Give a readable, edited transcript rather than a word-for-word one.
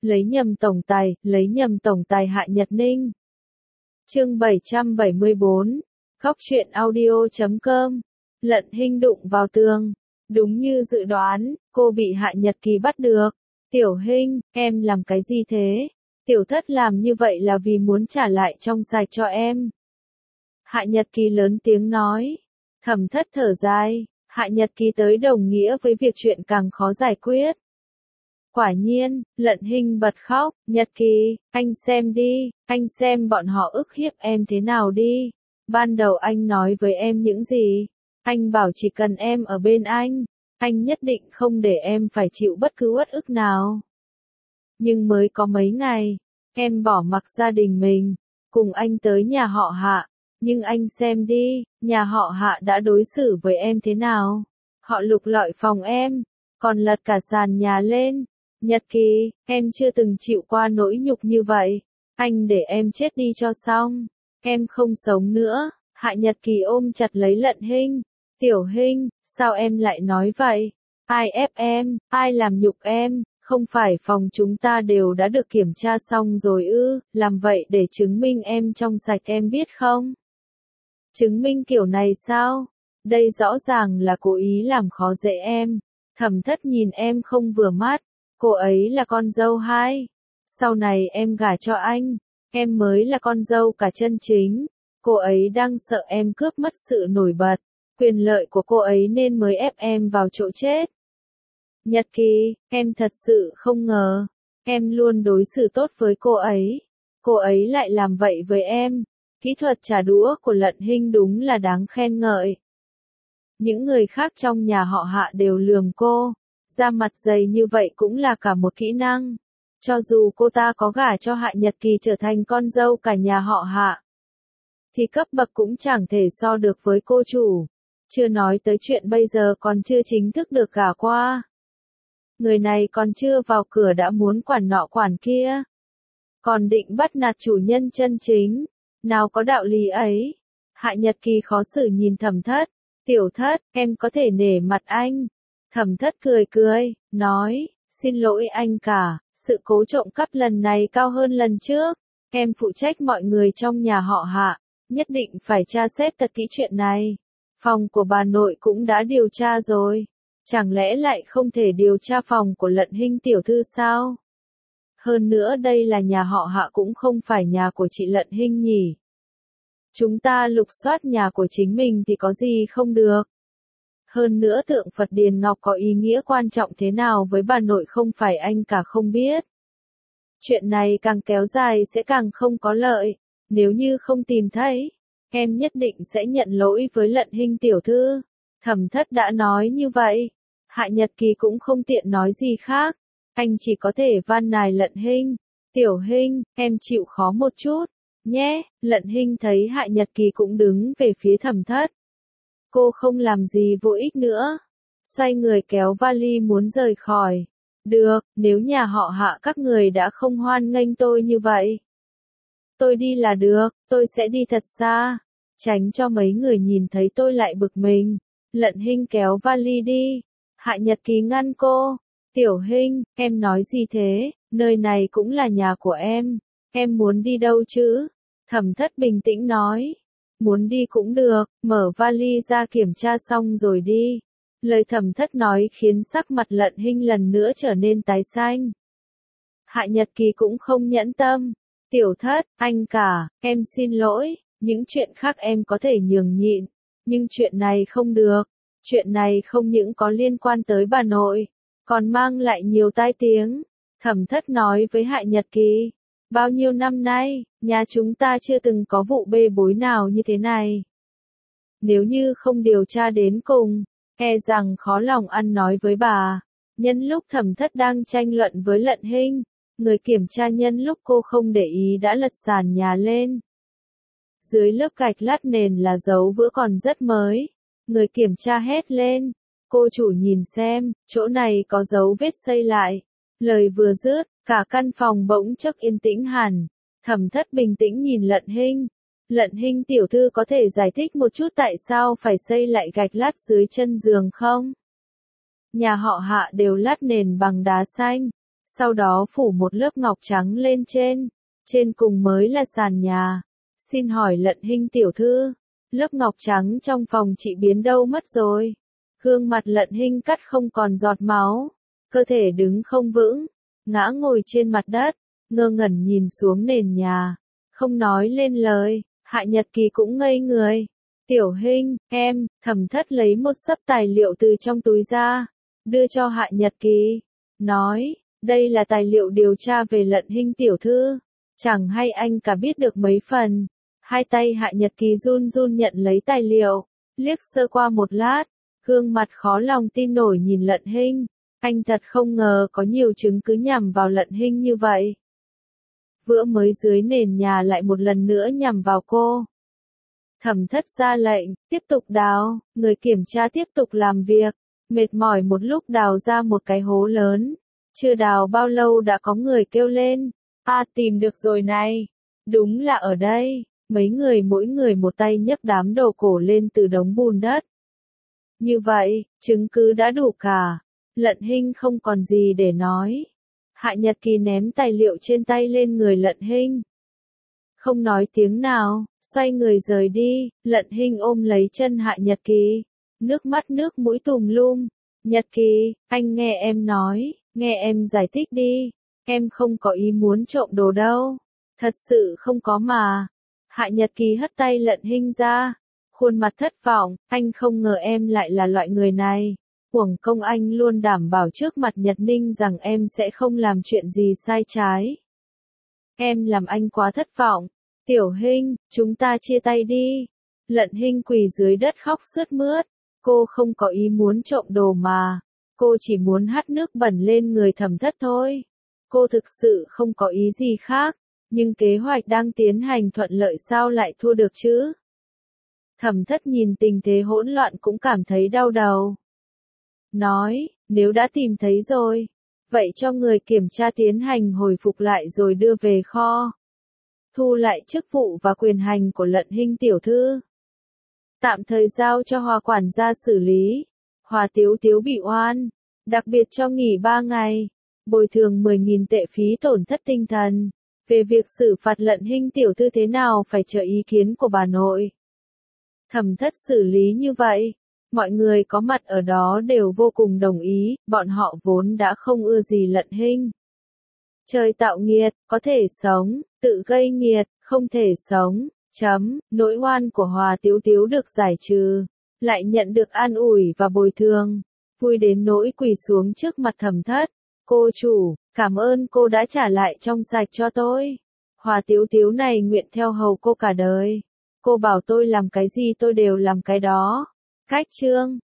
lấy nhầm tổng tài Hạ Nhật Ninh. Chương 774, Góc truyện audio.com. Lận Hinh đụng vào tường. Đúng như dự đoán, cô bị Hạ Nhật Kỳ bắt được. Tiểu Hinh, em làm cái gì thế? Tiểu thất làm như vậy là vì muốn trả lại trong sạch cho em. Hạ Nhật Kỳ lớn tiếng nói. Thẩm thất thở dài, Hạ Nhật Kỳ tới đồng nghĩa với việc chuyện càng khó giải quyết. Quả nhiên, Lận Hinh bật khóc, Nhật Kỳ, anh xem đi, anh xem bọn họ ức hiếp em thế nào đi. Ban đầu anh nói với em những gì? Anh bảo chỉ cần em ở bên anh nhất định không để em phải chịu bất cứ uất ức nào. Nhưng mới có mấy ngày, em bỏ mặc gia đình mình, cùng anh tới nhà họ Hạ. Nhưng anh xem đi, nhà họ Hạ đã đối xử với em thế nào? Họ lục lọi phòng em, còn lật cả sàn nhà lên. Nhật Kỳ, em chưa từng chịu qua nỗi nhục như vậy. Anh để em chết đi cho xong. Em không sống nữa. Hạ Nhật Kỳ ôm chặt lấy Lận Hinh. Tiểu Hinh, sao em lại nói vậy? Ai ép em, ai làm nhục em? Không phải phòng chúng ta đều đã được kiểm tra xong rồi ư? Làm vậy để chứng minh em trong sạch em biết không? Chứng minh kiểu này sao? Đây rõ ràng là cố ý làm khó dễ em. Thẩm thất nhìn em không vừa mắt. Cô ấy là con dâu hai. Sau này em gả cho anh, em mới là con dâu cả chân chính. Cô ấy đang sợ em cướp mất sự nổi bật, quyền lợi của cô ấy nên mới ép em vào chỗ chết. Nhật Kỳ, em thật sự không ngờ, em luôn đối xử tốt với cô ấy lại làm vậy với em. Kỹ thuật trả đũa của Lận Hinh đúng là đáng khen ngợi. Những người khác trong nhà họ Hạ đều lườm cô. Da mặt dày như vậy cũng là cả một kỹ năng. Cho dù cô ta có gả cho Hạ Nhật Kỳ trở thành con dâu cả nhà họ Hạ, thì cấp bậc cũng chẳng thể so được với cô chủ. Chưa nói tới chuyện bây giờ còn chưa chính thức được gả qua. Người này còn chưa vào cửa đã muốn quản nọ quản kia. Còn định bắt nạt chủ nhân chân chính. Nào có đạo lý ấy. Hạ Nhật Kỳ khó xử nhìn Thẩm thất. Tiểu thất, em có thể nể mặt anh. Thẩm thất cười, nói, xin lỗi anh cả, sự cố trộm cắp lần này cao hơn lần trước. Em phụ trách mọi người trong nhà họ Hạ, nhất định phải tra xét thật kỹ chuyện này. Phòng của bà nội cũng đã điều tra rồi. Chẳng lẽ lại không thể điều tra phòng của Lận Hinh tiểu thư sao? Hơn nữa đây là nhà họ Hạ cũng không phải nhà của chị Lận Hinh nhỉ. Chúng ta lục soát nhà của chính mình thì có gì không được. Hơn nữa tượng Phật Điền Ngọc có ý nghĩa quan trọng thế nào với bà nội không phải anh cả không biết. Chuyện này càng kéo dài sẽ càng không có lợi. Nếu như không tìm thấy, em nhất định sẽ nhận lỗi với Lận Hinh tiểu thư. Thẩm thất đã nói như vậy. Hạ Nhật Kỳ cũng không tiện nói gì khác. Anh chỉ có thể van nài Lận Hinh. Tiểu Hinh, em chịu khó một chút, nhé. Lận Hinh thấy Hạ Nhật Kỳ cũng đứng về phía Thẩm thất. Cô không làm gì vô ích nữa. Xoay người kéo vali muốn rời khỏi. Được, nếu nhà họ Hạ các người đã không hoan nghênh tôi như vậy. Tôi đi là được, tôi sẽ đi thật xa. Tránh cho mấy người nhìn thấy tôi lại bực mình. Lận Hinh kéo vali đi. Hạ Nhật Kỳ ngăn cô. Tiểu Hinh, em nói gì thế? Nơi này cũng là nhà của em. Em muốn đi đâu chứ? Thẩm thất bình tĩnh nói. Muốn đi cũng được, mở vali ra kiểm tra xong rồi đi. Lời Thẩm thất nói khiến sắc mặt Lận Hinh lần nữa trở nên tái xanh. Hạ Nhật Kỳ cũng không nhẫn tâm. Tiểu thất, anh cả, em xin lỗi, những chuyện khác em có thể nhường nhịn. Nhưng chuyện này không được. Chuyện này không những có liên quan tới bà nội, còn mang lại nhiều tai tiếng. Thẩm thất nói với Hạ Nhật Kỳ. Bao nhiêu năm nay, nhà chúng ta chưa từng có vụ bê bối nào như thế này. Nếu như không điều tra đến cùng, e rằng khó lòng ăn nói với bà. Nhân lúc Thẩm thất đang tranh luận với Lận Hinh, người kiểm tra nhân lúc cô không để ý đã lật sàn nhà lên. Dưới lớp gạch lát nền là dấu vữa còn rất mới. Người kiểm tra hét lên. Cô chủ nhìn xem, chỗ này có dấu vết xây lại. Lời vừa dứt, cả căn phòng bỗng chốc yên tĩnh hẳn. Thẩm thất bình tĩnh nhìn Lận Hinh. Lận Hinh tiểu thư có thể giải thích một chút tại sao phải xây lại gạch lát dưới chân giường không? Nhà họ Hạ đều lát nền bằng đá xanh. sau đó phủ một lớp ngọc trắng lên trên cùng mới là sàn nhà. Xin hỏi Lận Hinh tiểu thư, lớp ngọc trắng trong phòng chị biến đâu mất rồi? Gương mặt Lận Hinh cắt không còn giọt máu, cơ thể đứng không vững, ngã ngồi trên mặt đất, ngơ ngẩn nhìn xuống nền nhà, không nói lên lời. Hạ Nhật Kỳ cũng ngây người. Tiểu Hinh, em, Thẩm Thất lấy một xấp tài liệu từ trong túi ra, đưa cho Hạ Nhật Kỳ, nói, đây là tài liệu điều tra về Lận Hinh tiểu thư, chẳng hay anh cả biết được mấy phần. Hai tay Hạ Nhật Kỳ run run nhận lấy tài liệu, liếc sơ qua một lát, gương mặt khó lòng tin nổi nhìn Lận Hinh, anh thật không ngờ có nhiều chứng cứ nhằm vào Lận Hinh như vậy. Vữa mới dưới nền nhà lại một lần nữa nhằm vào cô. Thẩm Thất ra lệnh, tiếp tục đào, người kiểm tra tiếp tục làm việc, mệt mỏi một lúc đào ra một cái hố lớn. Chưa đào bao lâu đã có người kêu lên, tìm được rồi này, đúng là ở đây. Mấy người mỗi người một tay nhấc đám đồ cổ lên từ đống bùn đất. Như vậy, chứng cứ đã đủ cả. Lận Hinh không còn gì để nói. Hạ Nhật Kỳ ném tài liệu trên tay lên người Lận Hinh. Không nói tiếng nào, xoay người rời đi. Lận Hinh ôm lấy chân Hạ Nhật Kỳ, nước mắt nước mũi tùm lum. Nhật Kỳ, anh nghe em nói, nghe em giải thích đi. Em không có ý muốn trộm đồ đâu. Thật sự không có mà. Hạ Nhật Kỳ hất tay Lận Hinh ra, khuôn mặt thất vọng, anh không ngờ em lại là loại người này. Uổng công anh luôn đảm bảo trước mặt Nhật Ninh rằng em sẽ không làm chuyện gì sai trái. Em làm anh quá thất vọng. Tiểu Hinh, chúng ta chia tay đi. Lận Hinh quỳ dưới đất khóc sướt mướt. Cô không có ý muốn trộm đồ mà. Cô chỉ muốn hắt nước bẩn lên người Thẩm Thất thôi. Cô thực sự không có ý gì khác. Nhưng kế hoạch đang tiến hành thuận lợi sao lại thua được chứ? Thẩm Thất nhìn tình thế hỗn loạn cũng cảm thấy đau đầu. Nói, nếu đã tìm thấy rồi, vậy cho người kiểm tra tiến hành hồi phục lại rồi đưa về kho. Thu lại chức vụ và quyền hành của Lận Hinh tiểu thư. Tạm thời giao cho Hòa quản gia xử lý. Hòa Tiếu Tiếu bị oan, đặc biệt cho nghỉ 3 ngày, bồi thường 10.000 tệ phí tổn thất tinh thần. Về việc xử phạt Lận Hinh tiểu thư thế nào phải chờ ý kiến của bà nội. Thẩm Thất xử lý như vậy, mọi người có mặt ở đó đều vô cùng đồng ý, bọn họ vốn đã không ưa gì Lận Hinh. Trời tạo nghiệt, có thể sống, tự gây nghiệt, không thể sống, nỗi oan của Hòa Tiếu Tiếu được giải trừ, lại nhận được an ủi và bồi thường, vui đến nỗi quỳ xuống trước mặt Thẩm Thất. Cô chủ, cảm ơn cô đã trả lại trong sạch cho tôi. Hòa Tiếu Tiếu này nguyện theo hầu cô cả đời. Cô bảo tôi làm cái gì tôi đều làm cái đó. Cách chương